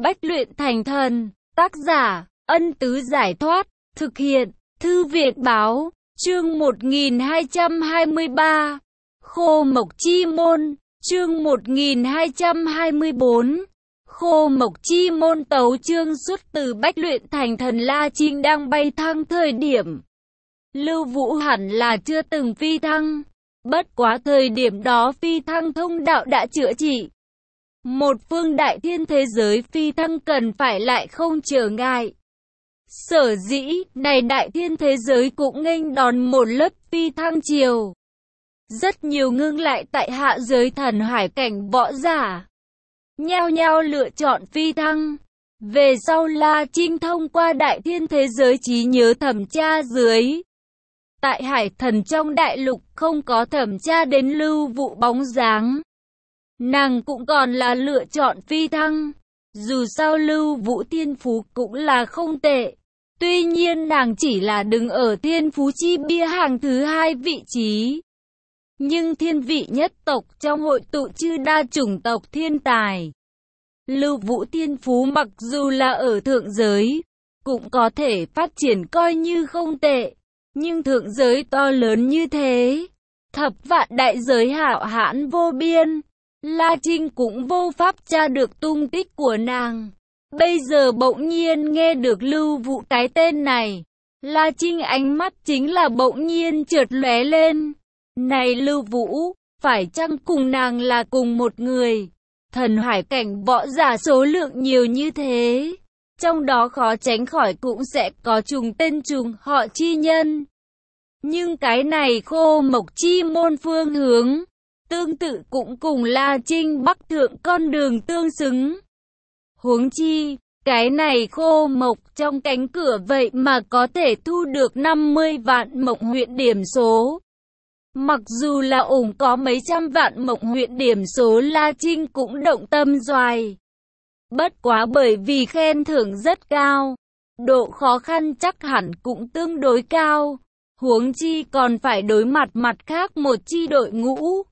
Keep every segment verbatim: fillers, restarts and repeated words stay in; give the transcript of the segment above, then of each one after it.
Bách luyện thành thần. Tác giả, Ân Tứ Giải Thoát. Thực hiện, Thư viện Báo. Chương một nghìn hai trăm hai mươi ba. Khô Mộc Chi Môn. Chương một nghìn hai trăm hai mươi bốn. Khô Mộc Chi Môn. Tấu chương xuất từ Bách luyện thành thần. La Trinh đang bay thăng thời điểm. Lưu Vũ hẳn là chưa từng phi thăng. Bất quá thời điểm đó phi thăng thông đạo đã chữa trị. Một phương đại thiên thế giới phi thăng cần phải lại không trở ngại. Sở dĩ, này đại thiên thế giới cũng nghênh đón một lớp phi thăng chiều. Rất nhiều ngưng lại tại hạ giới thần hải cảnh võ giả. Nhao nhao lựa chọn phi thăng. Về sau La Trinh thông qua đại thiên thế giới trí nhớ thẩm tra dưới. Tại hải thần trong đại lục không có thẩm tra đến Lưu Vũ bóng dáng. Nàng cũng còn là lựa chọn phi thăng. Dù sao Lưu Vũ thiên phú cũng là không tệ. Tuy nhiên nàng chỉ là đứng ở thiên phú chi bia hàng thứ hai vị trí. Nhưng thiên vị nhất tộc trong hội tụ chư đa chủng tộc thiên tài. Lưu Vũ thiên phú mặc dù là ở thượng giới, cũng có thể phát triển coi như không tệ. Nhưng thượng giới to lớn như thế, thập vạn đại giới hạo hãn vô biên. La Trinh cũng vô pháp tra được tung tích của nàng. Bây giờ bỗng nhiên nghe được Lưu Vũ cái tên này. La Trinh ánh mắt chính là bỗng nhiên chợt lóe lên. Này Lưu Vũ, phải chăng cùng nàng là cùng một người? Thần hải cảnh võ giả số lượng nhiều như thế. Trong đó khó tránh khỏi cũng sẽ có trùng tên trùng họ chi nhân. Nhưng cái này Khô Mộc Chi Môn phương hướng, tương tự cũng cùng La Trinh bắc thượng con đường tương xứng. Huống chi, cái này Khô Mộc trong cánh cửa vậy mà có thể thu được năm mươi vạn mộng huyện điểm số. Mặc dù là ủng có mấy trăm vạn mộng huyện điểm số, La Trinh cũng động tâm doài. Bất quá bởi vì khen thưởng rất cao, độ khó khăn chắc hẳn cũng tương đối cao. Huống chi còn phải đối mặt mặt khác một chi đội ngũ.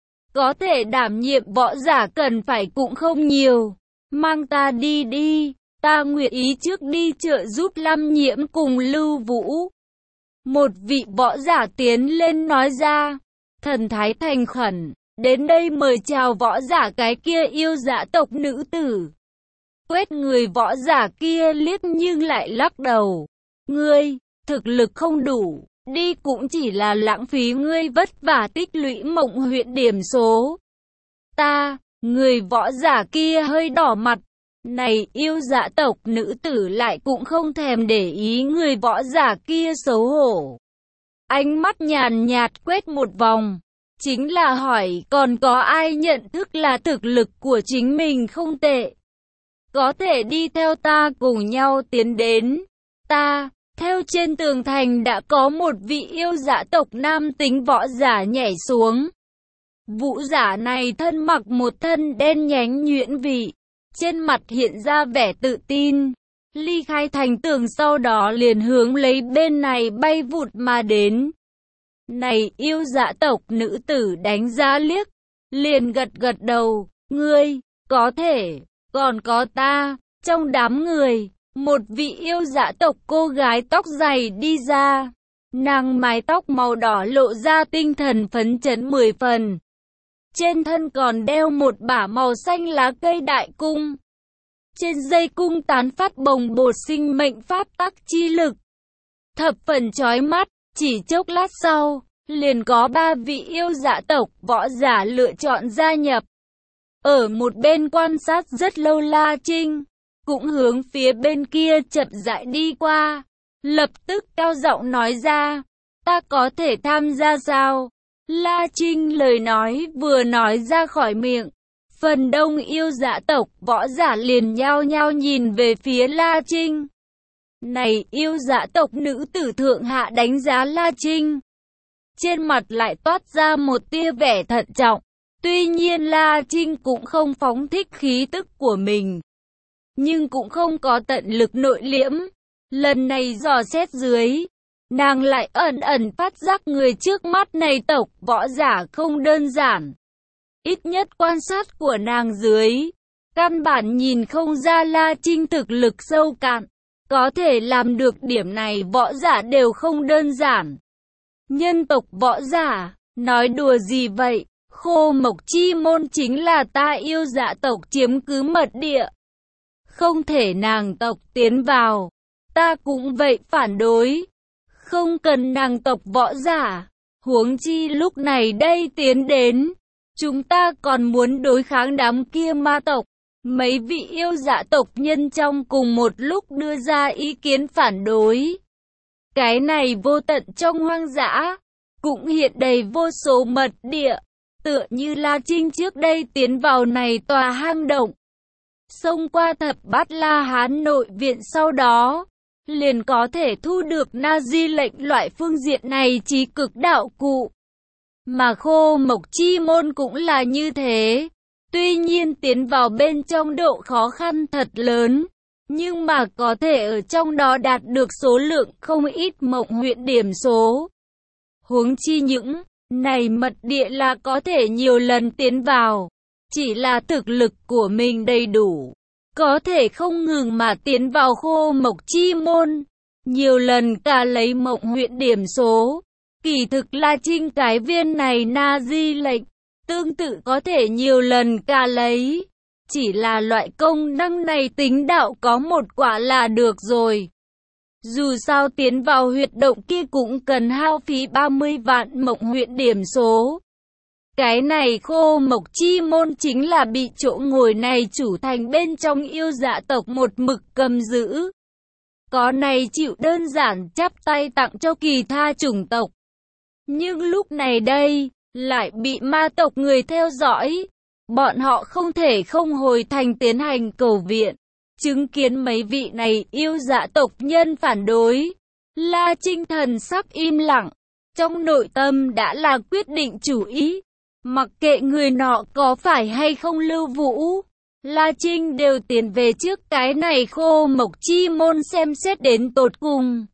Có thể đảm nhiệm võ giả cần phải cũng không nhiều. Mang ta đi đi, ta nguyện ý trước đi trợ giúp Lâm Nhiễm cùng Lưu Vũ. Một vị võ giả tiến lên nói ra, thần thái thành khẩn, đến đây mời chào võ giả cái kia yêu dã tộc nữ tử. Quét người võ giả kia liếc nhưng lại lắc đầu. Ngươi, thực lực không đủ, đi cũng chỉ là lãng phí ngươi vất vả tích lũy mộng huyện điểm số. Ta, người võ giả kia hơi đỏ mặt. Này yêu dã tộc nữ tử lại cũng không thèm để ý người võ giả kia xấu hổ. Ánh mắt nhàn nhạt quét một vòng. Chính là hỏi còn có ai nhận thức là thực lực của chính mình không tệ. Có thể đi theo ta cùng nhau tiến đến. Ta, theo trên tường thành đã có một vị yêu dã tộc nam tính võ giả nhảy xuống. Vũ giả này thân mặc một thân đen nhánh nhuyễn vị. Trên mặt hiện ra vẻ tự tin. Ly khai thành tường sau đó liền hướng lấy bên này bay vụt mà đến. Này yêu dã tộc nữ tử đánh giá liếc. Liền gật gật đầu. Ngươi, có thể, còn có ta. Trong đám người, một vị yêu dã tộc cô gái tóc dày đi ra. Nàng mái tóc màu đỏ lộ ra tinh thần phấn chấn mười phần. Trên thân còn đeo một bả màu xanh lá cây đại cung. Trên dây cung tán phát bồng bột sinh mệnh pháp tắc chi lực. Thập phần chói mắt, chỉ chốc lát sau, liền có ba vị yêu dã tộc võ giả lựa chọn gia nhập. Ở một bên quan sát rất lâu La Trinh, cũng hướng phía bên kia chậm rãi đi qua. Lập tức cao giọng nói ra, ta có thể tham gia sao? La Trinh lời nói vừa nói ra khỏi miệng, phần đông yêu dã tộc võ giả liền nhao nhao nhìn về phía La Trinh. Này yêu dã tộc nữ tử thượng hạ đánh giá La Trinh. Trên mặt lại toát ra một tia vẻ thận trọng. Tuy nhiên La Trinh cũng không phóng thích khí tức của mình, nhưng cũng không có tận lực nội liễm. Lần này dò xét dưới, nàng lại ẩn ẩn phát giác người trước mắt này tộc võ giả không đơn giản. Ít nhất quan sát của nàng dưới, Căn bản nhìn không ra La Trinh thực lực sâu cạn. Có thể làm được điểm này võ giả đều không đơn giản. Nhân tộc võ giả, nói đùa gì vậy? Khô Mộc Chi Môn chính là ta yêu dạ tộc chiếm cứ mật địa. Không thể nàng tộc tiến vào. Ta cũng vậy phản đối. Không cần nàng tộc võ giả. Huống chi lúc này đây tiến đến. Chúng ta còn muốn đối kháng đám kia ma tộc. Mấy vị yêu dạ tộc nhân trong cùng một lúc đưa ra ý kiến phản đối. Cái này vô tận trong hoang dã, cũng hiện đầy vô số mật địa, tựa như La Trinh trước đây tiến vào này tòa hang động. Xông qua thập bát La Hán nội viện sau đó, liền có thể thu được na di lệnh loại phương diện này chí cực đạo cụ. Mà Khô Mộc Chi Môn cũng là như thế. Tuy nhiên tiến vào bên trong độ khó khăn thật lớn, nhưng mà có thể ở trong đó đạt được số lượng không ít mộng huyễn điểm số. Huống chi những này mật địa là có thể nhiều lần tiến vào, chỉ là thực lực của mình đầy đủ, có thể không ngừng mà tiến vào Khô Mộc Chi Môn, nhiều lần cả lấy mộng huyễn điểm số. Kỳ thực La Trinh cái viên này na di lệnh tương tự có thể nhiều lần cả lấy. Chỉ là loại công năng này tính đạo có một quả là được rồi. Dù sao tiến vào huyệt động kia cũng cần hao phí ba mươi vạn mộng huyễn điểm số. Cái này Khô Mộc Chi Môn chính là bị chỗ ngồi này chủ thành bên trong yêu dạ tộc một mực cầm giữ. Có này chịu đơn giản chắp tay tặng cho kỳ tha chủng tộc. Nhưng lúc này đây, lại bị ma tộc người theo dõi. Bọn họ không thể không hồi thành tiến hành cầu viện. Chứng kiến mấy vị này yêu dạ tộc nhân phản đối, La Trinh thần sắc im lặng. Trong nội tâm đã là quyết định chủ ý. Mặc kệ người nọ có phải hay không lưu vũ, La Trinh đều tiến về trước cái này Khô Mộc Chi Môn xem xét đến tột cùng.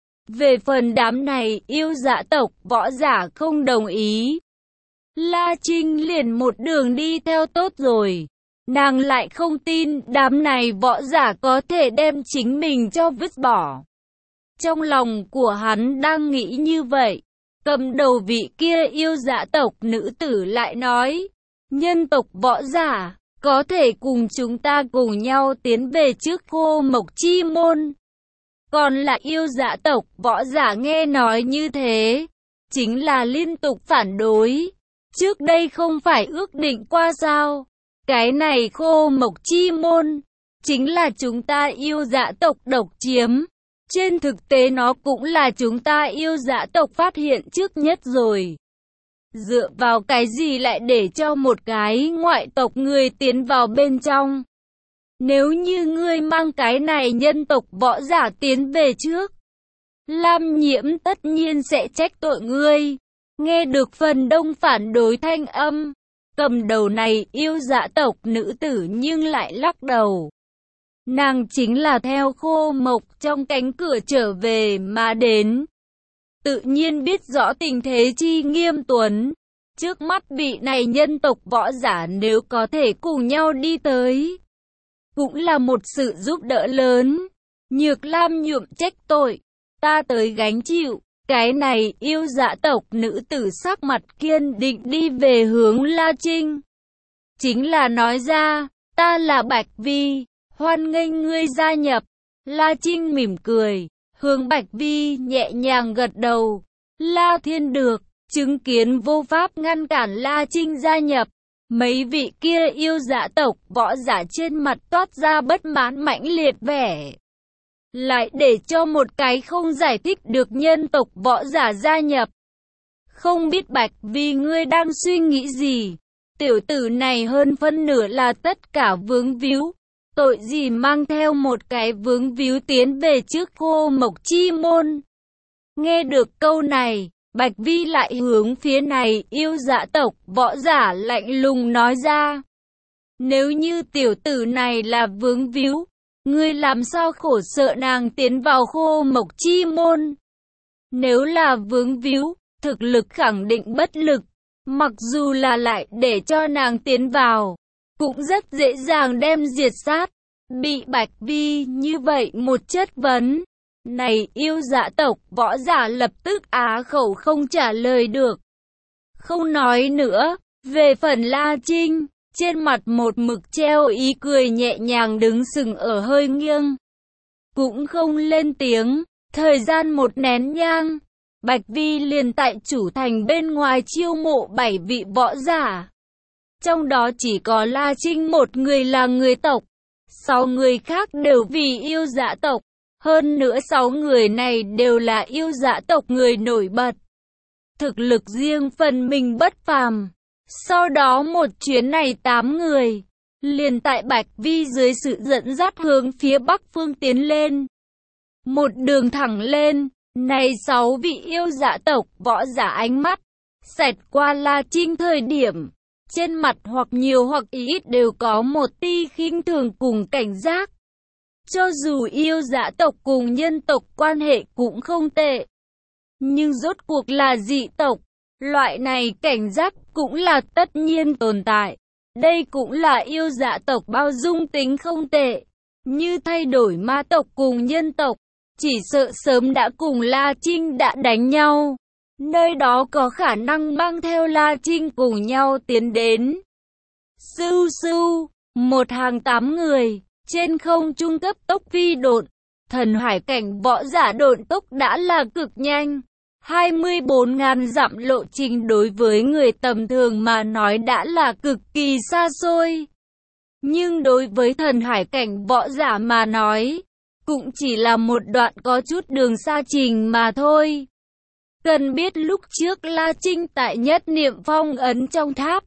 Về phần đám này yêu dạ tộc võ giả không đồng ý, La Trinh liền một đường đi theo tốt rồi. Nàng lại không tin đám này võ giả có thể đem chính mình cho vứt bỏ. Trong lòng của hắn đang nghĩ như vậy, cầm đầu vị kia yêu dạ tộc nữ tử lại nói, nhân tộc võ giả, có thể cùng chúng ta cùng nhau tiến về trước Khô Mộc Chi Môn. Còn là yêu dạ tộc võ giả nghe nói như thế, chính là liên tục phản đối. Trước đây không phải ước định qua sao? Cái này Khô Mộc Chi Môn, chính là chúng ta yêu dạ tộc độc chiếm. Trên thực tế nó cũng là chúng ta yêu dạ tộc phát hiện trước nhất rồi. Dựa vào cái gì lại để cho một cái ngoại tộc người tiến vào bên trong? Nếu như ngươi mang cái này nhân tộc võ giả tiến về trước, Lam Nhiễm tất nhiên sẽ trách tội ngươi. Nghe được phần đông phản đối thanh âm, cầm đầu này yêu dạ tộc nữ tử nhưng lại lắc đầu. Nàng chính là theo Khô Mộc trong cánh cửa trở về mà đến. Tự nhiên biết rõ tình thế chi nghiêm tuấn. Trước mắt vị này nhân tộc võ giả nếu có thể cùng nhau đi tới, cũng là một sự giúp đỡ lớn. Nhược Lam nhuộm trách tội, ta tới gánh chịu. Cái này yêu dạ tộc nữ tử sắc mặt kiên định đi về hướng La Trinh. Chính là nói ra, ta là Bạch Vi, hoan nghênh ngươi gia nhập. La Trinh mỉm cười, hướng Bạch Vi nhẹ nhàng gật đầu. La Thiên được, chứng kiến vô pháp ngăn cản La Trinh gia nhập. Mấy vị kia yêu dạ tộc võ giả trên mặt toát ra bất mãn mãnh liệt vẻ. Lại để cho một cái không giải thích được nhân tộc võ giả gia nhập. Không biết Bạch Vi ngươi đang suy nghĩ gì? Tiểu tử này hơn phân nửa là tất cả vướng víu. Tội gì mang theo một cái vướng víu tiến về trước Khô Mộc Chi Môn? Nghe được câu này, Bạch Vi lại hướng phía này yêu dạ tộc võ giả lạnh lùng nói ra. Nếu như tiểu tử này là vướng víu, ngươi làm sao khổ sợ nàng tiến vào Khô Mộc Chi Môn? Nếu là vướng víu, thực lực khẳng định bất lực. Mặc dù là lại để cho nàng tiến vào, cũng rất dễ dàng đem diệt sát. Bị Bạch Vi như vậy một chất vấn, này yêu dạ tộc võ giả lập tức á khẩu không trả lời được. Không nói nữa, về phần La Trinh, trên mặt một mực treo ý cười nhẹ nhàng đứng sừng ở hơi nghiêng. Cũng không lên tiếng, thời gian một nén nhang, Bạch Vi liền tại chủ thành bên ngoài chiêu mộ bảy vị võ giả. Trong đó chỉ có La Trinh một người là người tộc, sáu người khác đều vì yêu dạ tộc. Hơn nữa sáu người này đều là yêu dạ tộc người nổi bật. Thực lực riêng phần mình bất phàm. Sau đó một chuyến này tám người, liền tại Bạch Vi dưới sự dẫn dắt hướng phía bắc phương tiến lên. Một đường thẳng lên, này sáu vị yêu dạ tộc võ giả ánh mắt, xẹt qua La Trinh thời điểm. Trên mặt hoặc nhiều hoặc ít đều có một tia khinh thường cùng cảnh giác. Cho dù yêu dạ tộc cùng nhân tộc quan hệ cũng không tệ, nhưng rốt cuộc là dị tộc, loại này cảnh giác cũng là tất nhiên tồn tại. Đây cũng là yêu dạ tộc bao dung tính không tệ. Như thay đổi ma tộc cùng nhân tộc, chỉ sợ sớm đã cùng La Trinh đã đánh nhau. Nơi đó có khả năng mang theo La Trinh cùng nhau tiến đến. Sưu sưu, một hàng tám người, trên không trung cấp tốc phi độn. Thần hải cảnh võ giả độn tốc đã là cực nhanh. hai mươi bốn nghìn dặm lộ trình đối với người tầm thường mà nói đã là cực kỳ xa xôi. Nhưng đối với thần hải cảnh võ giả mà nói, cũng chỉ là một đoạn có chút đường xa trình mà thôi. Cần biết lúc trước La Trinh tại nhất niệm phong ấn trong tháp,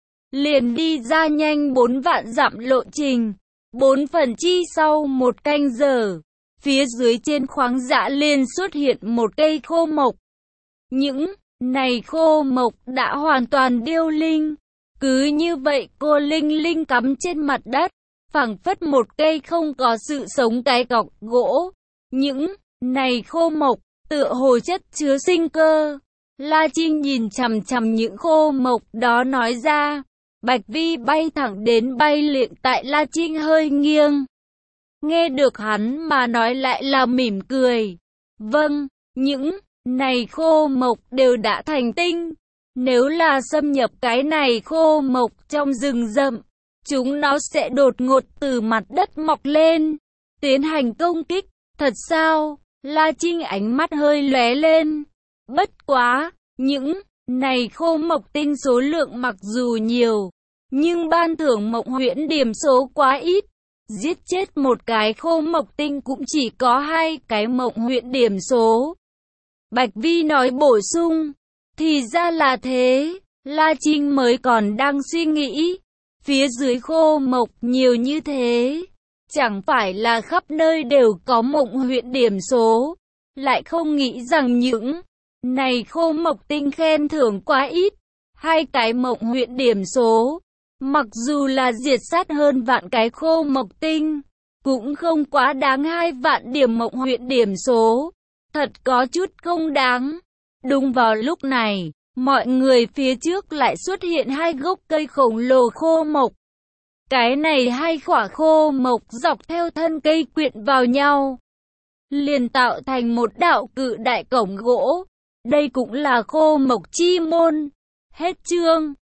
liền đi ra nhanh bốn vạn dặm lộ trình, bốn phần chi sau một canh giờ, phía dưới trên khoáng dã liền xuất hiện một cây khô mộc. Những này khô mộc đã hoàn toàn điêu linh, cứ như vậy cô linh linh cắm trên mặt đất, phảng phất một cây không có sự sống cái cọc gỗ. Những này khô mộc tựa hồ chất chứa sinh cơ. La Trinh nhìn chằm chằm những khô mộc đó nói ra. Bạch Vi bay thẳng đến bay liệng tại La Trinh hơi nghiêng. Nghe được hắn mà nói lại là mỉm cười. Vâng, những này khô mộc đều đã thành tinh. Nếu là xâm nhập cái này khô mộc trong rừng rậm, chúng nó sẽ đột ngột từ mặt đất mọc lên, tiến hành công kích. Thật sao? La Trinh ánh mắt hơi lóe lên. Bất quá, những này khô mộc tinh số lượng mặc dù nhiều, nhưng ban thưởng mộng huyễn điểm số quá ít. Giết chết một cái khô mộc tinh cũng chỉ có hai cái mộng huyễn điểm số. Bạch Vi nói bổ sung. Thì ra là thế. La Trinh mới còn đang suy nghĩ. Phía dưới khô mộc nhiều như thế, chẳng phải là khắp nơi đều có mộng huyễn điểm số. Lại không nghĩ rằng những này khô mộc tinh khen thưởng quá ít. Hai cái mộng huyễn điểm số, mặc dù là diệt sát hơn vạn cái khô mộc tinh, cũng không quá đáng hai vạn điểm mộng huyễn điểm số. Thật có chút không đáng. Đúng vào lúc này, mọi người phía trước lại xuất hiện hai gốc cây khổng lồ khô mộc. Cái này hai khỏa khô mộc dọc theo thân cây quyện vào nhau, liền tạo thành một đạo cự đại cổng gỗ. Đây cũng là khô mộc chi môn. Hết chương.